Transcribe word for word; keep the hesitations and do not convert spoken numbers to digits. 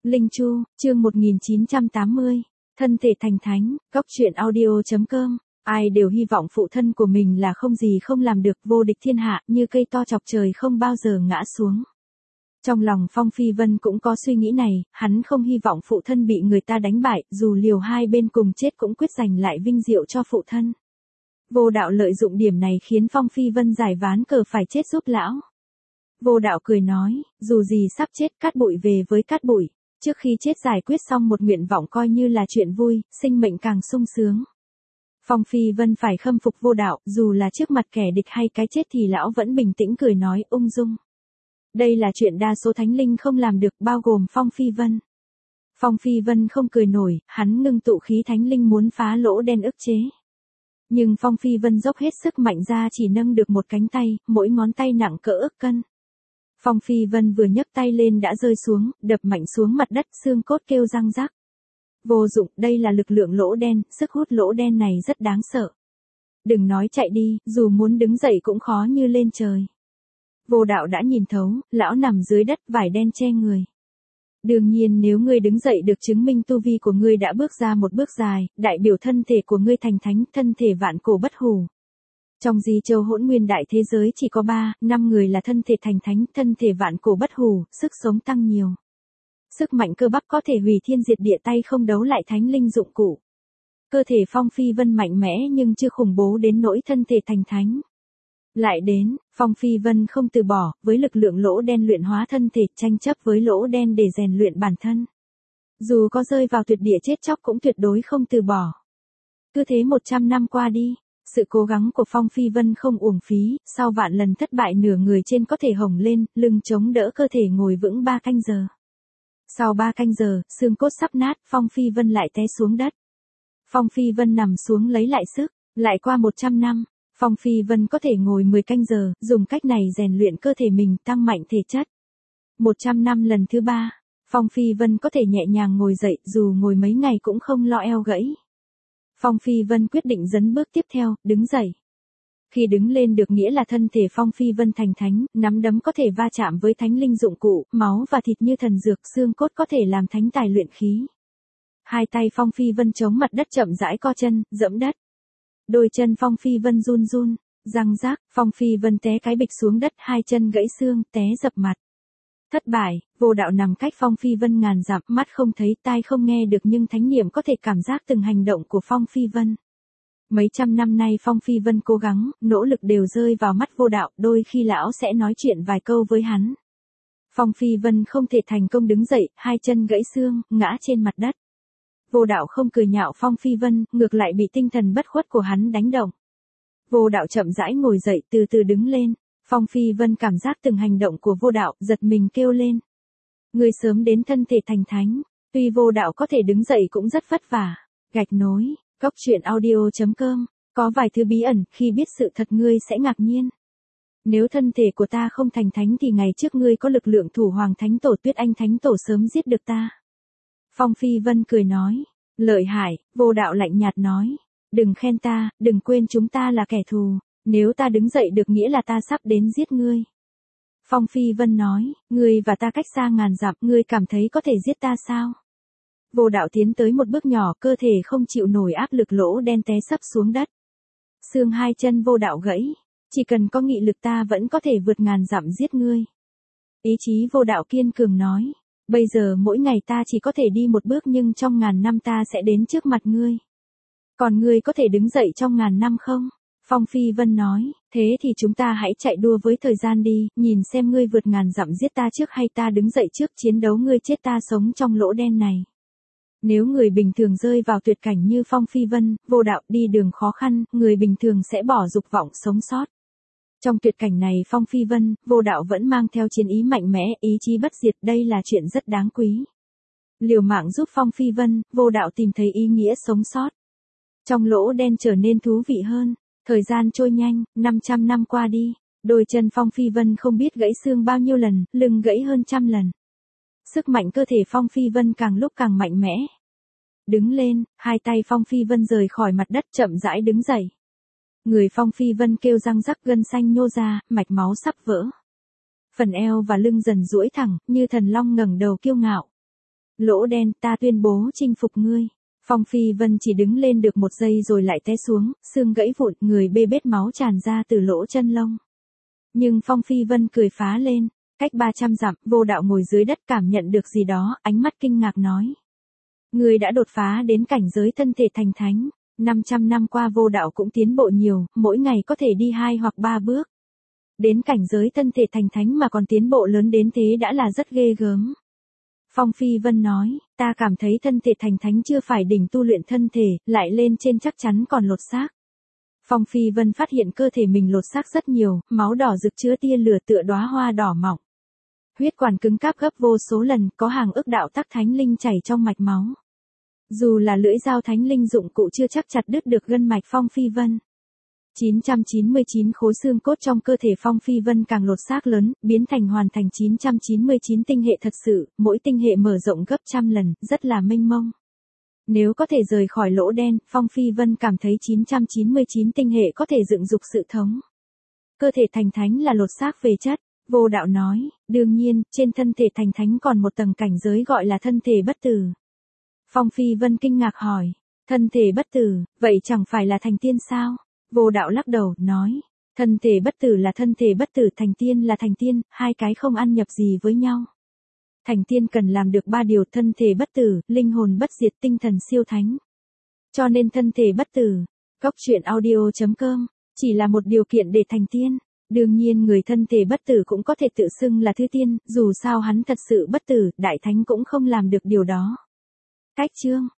Linh Chu, chương một nghìn chín trăm tám mươi, thân thể thành thánh, góc truyện audio.com. Ai đều hy vọng phụ thân của mình là không gì không làm được, vô địch thiên hạ, như cây to chọc trời không bao giờ ngã xuống. Trong lòng Phong Phi Vân cũng có suy nghĩ này, hắn không hy vọng phụ thân bị người ta đánh bại, dù liều hai bên cùng chết cũng quyết giành lại vinh diệu cho phụ thân. Vô Đạo lợi dụng điểm này khiến Phong Phi Vân giải ván cờ phải chết giúp lão. Vô Đạo cười nói, dù gì sắp chết, cát bụi về với cát bụi. Trước khi chết giải quyết xong một nguyện vọng coi như là chuyện vui, sinh mệnh càng sung sướng. Phong Phi Vân phải khâm phục Vô Đạo, dù là trước mặt kẻ địch hay cái chết thì lão vẫn bình tĩnh cười nói ung dung. Đây là chuyện đa số thánh linh không làm được, bao gồm Phong Phi Vân. Phong Phi Vân không cười nổi, hắn ngưng tụ khí thánh linh muốn phá lỗ đen ức chế. Nhưng Phong Phi Vân dốc hết sức mạnh ra chỉ nâng được một cánh tay, mỗi ngón tay nặng cỡ ức cân. Phong Phi Vân vừa nhấc tay lên đã rơi xuống, đập mạnh xuống mặt đất, xương cốt kêu răng rắc. Vô dụng, đây là lực lượng lỗ đen, sức hút lỗ đen này rất đáng sợ. Đừng nói chạy đi, dù muốn đứng dậy cũng khó như lên trời. Vô Đạo đã nhìn thấu, lão nằm dưới đất, vải đen che người. Đương nhiên nếu ngươi đứng dậy được chứng minh tu vi của ngươi đã bước ra một bước dài, đại biểu thân thể của ngươi thành thánh, thân thể vạn cổ bất hủ. Trong Di Châu Hỗn Nguyên đại thế giới chỉ có ba, năm người là thân thể thành thánh, thân thể vạn cổ bất hủ, sức sống tăng nhiều. Sức mạnh cơ bắp có thể hủy thiên diệt địa, tay không đấu lại thánh linh dụng cụ. Cơ thể Phong Phi Vân mạnh mẽ nhưng chưa khủng bố đến nỗi thân thể thành thánh. Lại đến, Phong Phi Vân không từ bỏ, với lực lượng lỗ đen luyện hóa thân thể, tranh chấp với lỗ đen để rèn luyện bản thân. Dù có rơi vào tuyệt địa chết chóc cũng tuyệt đối không từ bỏ. Cứ thế một trăm năm qua đi. Sự cố gắng của Phong Phi Vân không uổng phí, sau vạn lần thất bại nửa người trên có thể hồng lên, lưng chống đỡ cơ thể ngồi vững ba canh giờ. Sau ba canh giờ, xương cốt sắp nát, Phong Phi Vân lại té xuống đất. Phong Phi Vân nằm xuống lấy lại sức, lại qua một trăm năm, Phong Phi Vân có thể ngồi mười canh giờ, dùng cách này rèn luyện cơ thể mình, tăng mạnh thể chất. một trăm năm lần thứ ba, Phong Phi Vân có thể nhẹ nhàng ngồi dậy, dù ngồi mấy ngày cũng không lo eo gãy. Phong Phi Vân quyết định dấn bước tiếp theo, đứng dậy. Khi đứng lên được nghĩa là thân thể Phong Phi Vân thành thánh, nắm đấm có thể va chạm với thánh linh dụng cụ, máu và thịt như thần dược, xương cốt có thể làm thánh tài luyện khí. Hai tay Phong Phi Vân chống mặt đất chậm rãi co chân, dẫm đất. Đôi chân Phong Phi Vân run run, răng rác, Phong Phi Vân té cái bịch xuống đất, hai chân gãy xương, té dập mặt. Thất bại, Vô Đạo nằm cách Phong Phi Vân ngàn dặm, mắt không thấy, tai không nghe được nhưng thánh niệm có thể cảm giác từng hành động của Phong Phi Vân. Mấy trăm năm nay Phong Phi Vân cố gắng, nỗ lực đều rơi vào mắt Vô Đạo, đôi khi lão sẽ nói chuyện vài câu với hắn. Phong Phi Vân không thể thành công đứng dậy, hai chân gãy xương, ngã trên mặt đất. Vô Đạo không cười nhạo Phong Phi Vân, ngược lại bị tinh thần bất khuất của hắn đánh động. Vô Đạo chậm rãi ngồi dậy, từ từ đứng lên. Phong Phi Vân cảm giác từng hành động của Vô Đạo, giật mình kêu lên. Người sớm đến thân thể thành thánh, tuy Vô Đạo có thể đứng dậy cũng rất vất vả. Gạch nối, góc truyện audio.com, có vài thứ bí ẩn, khi biết sự thật ngươi sẽ ngạc nhiên. Nếu thân thể của ta không thành thánh thì ngày trước ngươi có lực lượng thủ hoàng thánh tổ Tuyết Anh thánh tổ sớm giết được ta. Phong Phi Vân cười nói, lợi hại. Vô Đạo lạnh nhạt nói, đừng khen ta, đừng quên chúng ta là kẻ thù. Nếu ta đứng dậy được nghĩa là ta sắp đến giết ngươi. Phong Phi Vân nói, ngươi và ta cách xa ngàn dặm, ngươi cảm thấy có thể giết ta sao? Vô Đạo tiến tới một bước nhỏ, cơ thể không chịu nổi áp lực lỗ đen té sấp xuống đất. Xương hai chân Vô Đạo gãy, chỉ cần có nghị lực ta vẫn có thể vượt ngàn dặm giết ngươi. Ý chí Vô Đạo kiên cường nói, bây giờ mỗi ngày ta chỉ có thể đi một bước nhưng trong ngàn năm ta sẽ đến trước mặt ngươi. Còn ngươi có thể đứng dậy trong ngàn năm không? Phong Phi Vân nói, thế thì chúng ta hãy chạy đua với thời gian đi, nhìn xem ngươi vượt ngàn dặm giết ta trước hay ta đứng dậy trước, chiến đấu ngươi chết ta sống trong lỗ đen này. Nếu người bình thường rơi vào tuyệt cảnh như Phong Phi Vân, Vô Đạo đi đường khó khăn, người bình thường sẽ bỏ dục vọng sống sót. Trong tuyệt cảnh này Phong Phi Vân, Vô Đạo vẫn mang theo chiến ý mạnh mẽ, ý chí bất diệt, đây là chuyện rất đáng quý. Liều mạng giúp Phong Phi Vân, Vô Đạo tìm thấy ý nghĩa sống sót. Trong lỗ đen trở nên thú vị hơn. Thời gian trôi nhanh, năm trăm năm qua đi, đôi chân Phong Phi Vân không biết gãy xương bao nhiêu lần, lưng gãy hơn trăm lần. Sức mạnh cơ thể Phong Phi Vân càng lúc càng mạnh mẽ. Đứng lên, hai tay Phong Phi Vân rời khỏi mặt đất chậm rãi đứng dậy. Người Phong Phi Vân kêu răng rắc, gân xanh nhô ra, mạch máu sắp vỡ. Phần eo và lưng dần duỗi thẳng, như thần long ngẩng đầu kiêu ngạo. Lỗ đen, ta tuyên bố chinh phục ngươi. Phong Phi Vân chỉ đứng lên được một giây rồi lại té xuống, xương gãy vụn, người bê bết máu tràn ra từ lỗ chân lông. Nhưng Phong Phi Vân cười phá lên, cách ba trăm dặm, Vô Đạo ngồi dưới đất cảm nhận được gì đó, ánh mắt kinh ngạc nói. Ngươi đã đột phá đến cảnh giới thân thể thành thánh, năm trăm năm qua Vô Đạo cũng tiến bộ nhiều, mỗi ngày có thể đi hai hoặc ba bước. Đến cảnh giới thân thể thành thánh mà còn tiến bộ lớn đến thế đã là rất ghê gớm. Phong Phi Vân nói, ta cảm thấy thân thể thành thánh chưa phải đỉnh tu luyện thân thể, lại lên trên chắc chắn còn lột xác. Phong Phi Vân phát hiện cơ thể mình lột xác rất nhiều, máu đỏ rực chứa tia lửa tựa đóa hoa đỏ mọng. Huyết quản cứng cáp gấp vô số lần, có hàng ức đạo tắc thánh linh chảy trong mạch máu. Dù là lưỡi dao thánh linh dụng cụ chưa chắc chặt đứt được gân mạch Phong Phi Vân. chín trăm chín mươi chín khối xương cốt trong cơ thể Phong Phi Vân càng lột xác lớn, biến thành hoàn thành chín trăm chín mươi chín tinh hệ thật sự, mỗi tinh hệ mở rộng gấp trăm lần, rất là mênh mông. Nếu có thể rời khỏi lỗ đen, Phong Phi Vân cảm thấy chín trăm chín mươi chín tinh hệ có thể dựng dục sự thống. Cơ thể thành thánh là lột xác về chất, Vô Đạo nói, đương nhiên, trên thân thể thành thánh còn một tầng cảnh giới gọi là thân thể bất tử. Phong Phi Vân kinh ngạc hỏi, thân thể bất tử, vậy chẳng phải là thành tiên sao? Vô Đạo lắc đầu, nói, thân thể bất tử là thân thể bất tử, thành tiên là thành tiên, hai cái không ăn nhập gì với nhau. Thành tiên cần làm được ba điều: thân thể bất tử, linh hồn bất diệt, tinh thần siêu thánh. Cho nên thân thể bất tử, Cốc Truyện Audio chấm com, chỉ là một điều kiện để thành tiên. Đương nhiên người thân thể bất tử cũng có thể tự xưng là thứ tiên, dù sao hắn thật sự bất tử, đại thánh cũng không làm được điều đó. Cách chương